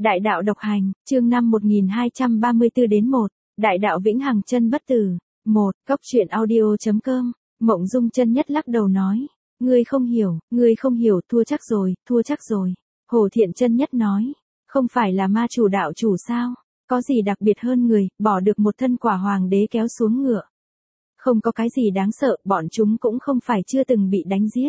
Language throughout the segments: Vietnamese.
Đại đạo độc hành, chương 5 1234 đến 1. Đại đạo vĩnh hằng chân bất tử. 1. Cốc truyện audio.com. Mộng Dung chân nhất lắc đầu nói. Ngươi không hiểu, thua chắc rồi. Hồ Thiện chân nhất nói. Không phải là ma chủ đạo chủ sao? Có gì đặc biệt hơn người, bỏ được một thân quả hoàng đế kéo xuống ngựa. Không có cái gì đáng sợ, bọn chúng cũng không phải chưa từng bị đánh giết.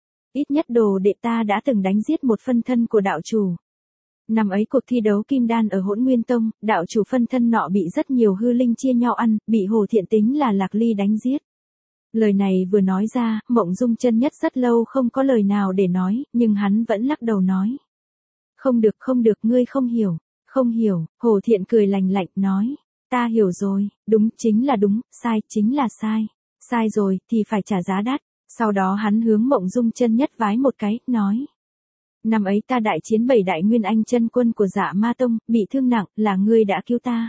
Ít nhất đồ đệ ta đã từng đánh giết một phân thân của đạo chủ. Năm ấy cuộc thi đấu kim đan ở Hỗn Nguyên Tông, đạo chủ phân thân nọ bị rất nhiều hư linh chia nhau ăn, bị Hồ Thiện tính là Lạc Ly đánh giết. Lời này vừa nói ra, Mộng Dung chân nhất rất lâu không có lời nào để nói, nhưng hắn vẫn lắc đầu nói. Không được, ngươi không hiểu, Hồ Thiện cười lành lạnh nói. Ta hiểu rồi, đúng chính là đúng, sai chính là sai. Sai rồi thì phải trả giá đắt. Sau đó hắn hướng Mộng Dung chân nhất vái một cái, nói. Năm ấy ta đại chiến 7 đại nguyên anh chân quân của Dạ Ma Tông, bị thương nặng, là ngươi đã cứu ta.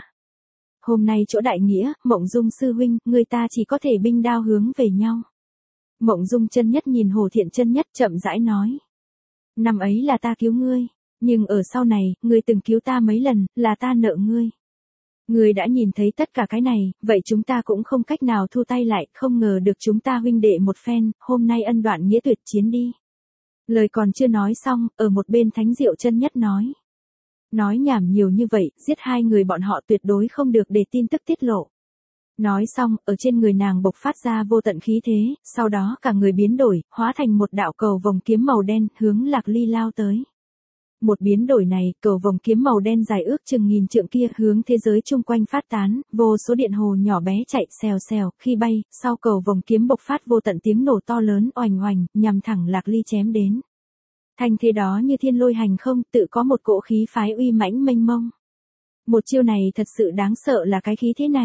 Hôm nay chỗ đại nghĩa, Mộng Dung sư huynh, ngươi ta chỉ có thể binh đao hướng về nhau. Mộng Dung chân nhất nhìn Hồ Thiện chân nhất chậm rãi nói. Năm ấy là ta cứu ngươi, nhưng ở sau này, ngươi từng cứu ta mấy lần, là ta nợ ngươi. Ngươi đã nhìn thấy tất cả cái này, vậy chúng ta cũng không cách nào thu tay lại, không ngờ được chúng ta huynh đệ một phen, hôm nay ân đoạn nghĩa tuyệt chiến đi. Lời còn chưa nói xong, ở một bên Thánh Diệu chân nhất nói. Nói nhảm nhiều như vậy, giết hai người bọn họ tuyệt đối không được để tin tức tiết lộ. Nói xong, ở trên người nàng bộc phát ra vô tận khí thế, sau đó cả người biến đổi, hóa thành một đạo cầu vòng kiếm màu đen, hướng Lạc Ly lao tới. Một biến đổi này, cầu vòng kiếm màu đen dài ước chừng 1000 trượng kia hướng thế giới chung quanh phát tán, vô số điện hồ nhỏ bé chạy xèo xèo, khi bay, sau cầu vòng kiếm bộc phát vô tận tiếng nổ to lớn oành oành, nhằm thẳng Lạc Ly chém đến. Thành thế đó như thiên lôi hành không, tự có một cỗ khí phái uy mãnh mênh mông. Một chiêu này thật sự đáng sợ là cái khí thế này.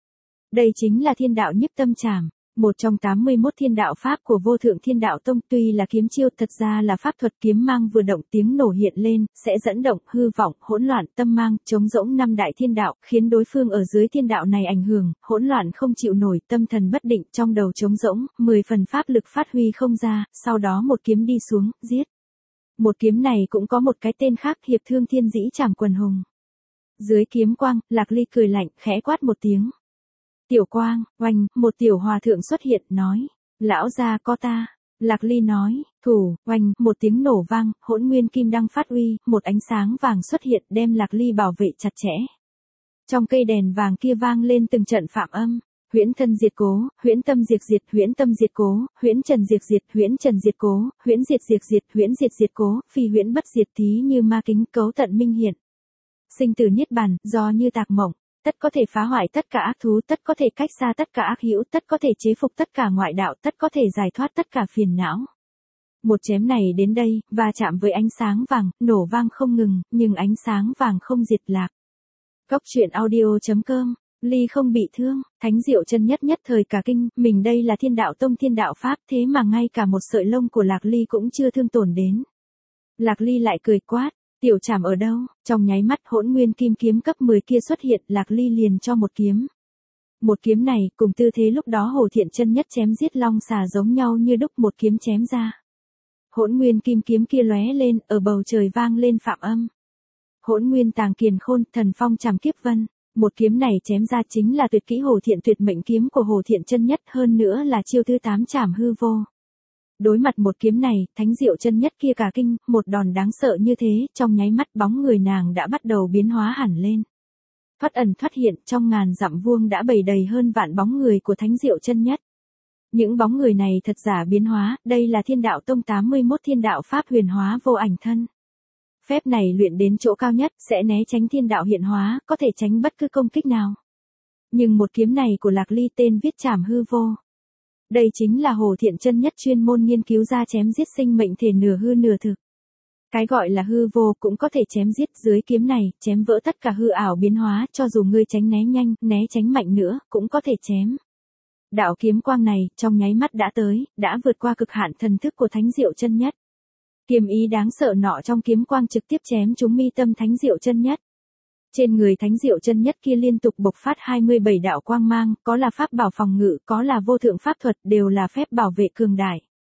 Đây chính là thiên đạo nhiếp tâm trảm. Một trong 81 thiên đạo pháp của Vô Thượng Thiên Đạo Tông, tuy là kiếm chiêu thật ra là pháp thuật kiếm mang vừa động tiếng nổ hiện lên, sẽ dẫn động hư vọng, hỗn loạn, tâm mang, chống rỗng năm đại thiên đạo, khiến đối phương ở dưới thiên đạo này ảnh hưởng, hỗn loạn không chịu nổi, tâm thần bất định, trong đầu chống rỗng, 10 phần pháp lực phát huy không ra, sau đó một kiếm đi xuống, giết. Một kiếm này cũng có một cái tên khác, Hiệp Thương Thiên Dĩ Trảm Quần Hùng. Dưới kiếm quang, Lạc Ly cười lạnh, khẽ quát một tiếng. Tiểu quang, oanh, một tiểu hòa thượng xuất hiện, nói, lão gia có ta. Lạc Ly nói, thủ, oanh, một tiếng nổ vang, Hỗn Nguyên Kim Đăng phát uy, một ánh sáng vàng xuất hiện đem Lạc Ly bảo vệ chặt chẽ. Trong cây đèn vàng kia vang lên từng trận phạm âm, huyễn thân diệt cố, huyễn tâm diệt diệt, huyễn tâm diệt cố, huyễn trần diệt diệt, huyễn trần diệt cố, huyễn diệt diệt diệt, huyễn diệt diệt cố, phi huyễn bất diệt tí như ma kính cấu tận minh hiện. Sinh tử niết bàn, do như tạc mộng. Tất có thể phá hoại tất cả ác thú, tất có thể cách xa tất cả ác hữu, tất có thể chế phục tất cả ngoại đạo, tất có thể giải thoát tất cả phiền não. Một chém này đến đây, và chạm với ánh sáng vàng, nổ vang không ngừng, nhưng ánh sáng vàng không diệt lạc. Cốc truyện audio.com. Ly không bị thương, Thánh Diệu chân nhất nhất thời cả kinh, mình đây là Thiên Đạo Tông Thiên Đạo Pháp, thế mà ngay cả một sợi lông của Lạc Ly cũng chưa thương tổn đến. Lạc Ly lại cười quát. Tiểu trảm ở đâu? Trong nháy mắt Hỗn Nguyên Kim kiếm cấp 10 kia xuất hiện, Lạc Ly liền cho một kiếm. Một kiếm này, cùng tư thế lúc đó Hồ Thiện chân nhất chém giết long xà giống nhau như đúc, một kiếm chém ra. Hỗn Nguyên Kim kiếm kia lóe lên, ở bầu trời vang lên phạm âm. Hỗn Nguyên Tàng Kiền Khôn, Thần Phong Trảm Kiếp Vân. Một kiếm này chém ra chính là tuyệt kỹ Hồ Thiện tuyệt mệnh kiếm của Hồ Thiện chân nhất, hơn nữa là chiêu thứ 8 trảm hư vô. Đối mặt một kiếm này, Thánh Diệu chân nhất kia cả kinh, một đòn đáng sợ như thế, trong nháy mắt bóng người nàng đã bắt đầu biến hóa hẳn lên. Thoát ẩn thoát hiện, trong ngàn dặm vuông đã bày đầy hơn vạn bóng người của Thánh Diệu chân nhất. Những bóng người này thật giả biến hóa, đây là Thiên Đạo Tông 81 thiên đạo pháp huyền hóa vô ảnh thân. Phép này luyện đến chỗ cao nhất, sẽ né tránh thiên đạo hiện hóa, có thể tránh bất cứ công kích nào. Nhưng một kiếm này của Lạc Ly tên viết trảm hư vô. Đây chính là Hồ Thiện chân nhất chuyên môn nghiên cứu ra chém giết sinh mệnh thể nửa hư nửa thực. Cái gọi là hư vô cũng có thể chém giết, dưới kiếm này, chém vỡ tất cả hư ảo biến hóa, cho dù ngươi tránh né nhanh, né tránh mạnh nữa, cũng có thể chém. Đạo kiếm quang này, trong nháy mắt đã tới, đã vượt qua cực hạn thần thức của Thánh Diệu chân nhất. Kiếm ý đáng sợ nọ trong kiếm quang trực tiếp chém trúng mi tâm Thánh Diệu chân nhất. Trên người Thánh Diệu chân nhất kia liên tục bộc phát 27 đạo quang mang, có là pháp bảo phòng ngự, có là vô thượng pháp thuật, đều là phép bảo vệ cường đại.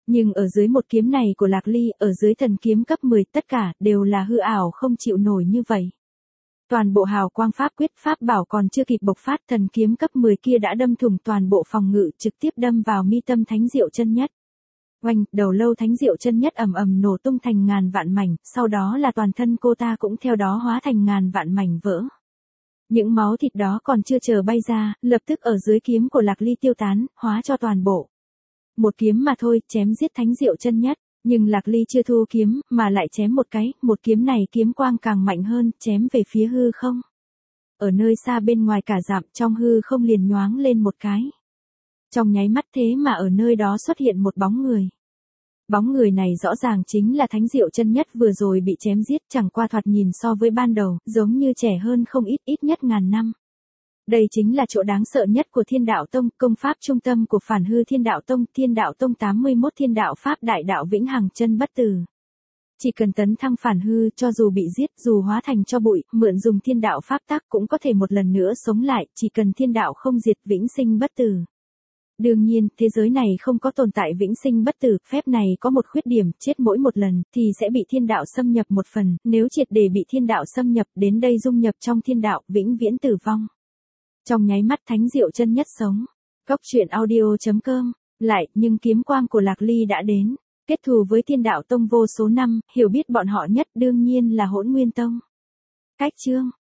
Nhưng ở dưới một kiếm này của Lạc Ly, ở dưới thần kiếm cấp 10, tất cả đều là hư ảo không chịu nổi như vậy. Toàn bộ hào quang pháp quyết pháp bảo còn chưa kịp bộc phát, thần kiếm cấp 10 kia đã đâm thủng toàn bộ phòng ngự, trực tiếp đâm vào mi tâm Thánh Diệu Chân Nhất. Oanh, đầu lâu Thánh Diệu Chân Nhất ầm ầm nổ tung thành ngàn vạn mảnh, sau đó là toàn thân cô ta cũng theo đó hóa thành ngàn vạn mảnh vỡ. Những máu thịt đó còn chưa chờ bay ra, lập tức ở dưới kiếm của Lạc Ly tiêu tán, hóa cho toàn bộ. Một kiếm mà thôi, chém giết Thánh Diệu Chân Nhất, nhưng Lạc Ly chưa thu kiếm, mà lại chém một cái, một kiếm này kiếm quang càng mạnh hơn, chém về phía hư không. Ở nơi xa bên ngoài cả dặm, trong hư không liền nhoáng lên một cái. Trong nháy mắt thế mà ở nơi đó xuất hiện một bóng người. Bóng người này rõ ràng chính là Thánh Diệu Chân Nhất vừa rồi bị chém giết, chẳng qua thoạt nhìn so với ban đầu, giống như trẻ hơn không ít, ít nhất ngàn năm. Đây chính là chỗ đáng sợ nhất của Thiên Đạo Tông, công pháp trung tâm của Phản Hư Thiên Đạo Tông 81 Thiên Đạo Pháp Đại Đạo Vĩnh Hằng Chân Bất Tử. Chỉ cần tấn thăng phản hư, cho dù bị giết, dù hóa thành cho bụi, mượn dùng thiên đạo pháp tắc cũng có thể một lần nữa sống lại, chỉ cần thiên đạo không diệt, vĩnh sinh bất tử. Đương nhiên, thế giới này không có tồn tại vĩnh sinh bất tử, phép này có một khuyết điểm, chết mỗi một lần, thì sẽ bị thiên đạo xâm nhập một phần, nếu triệt để bị thiên đạo xâm nhập, đến đây dung nhập trong thiên đạo, vĩnh viễn tử vong. Trong nháy mắt Thánh Diệu Chân Nhất sống. Cốc truyện audio.com. Lại, nhưng kiếm quang của Lạc Ly đã đến. Kết thù với Thiên Đạo Tông vô số năm, hiểu biết bọn họ nhất đương nhiên là Hỗn Nguyên Tông. Cách chương.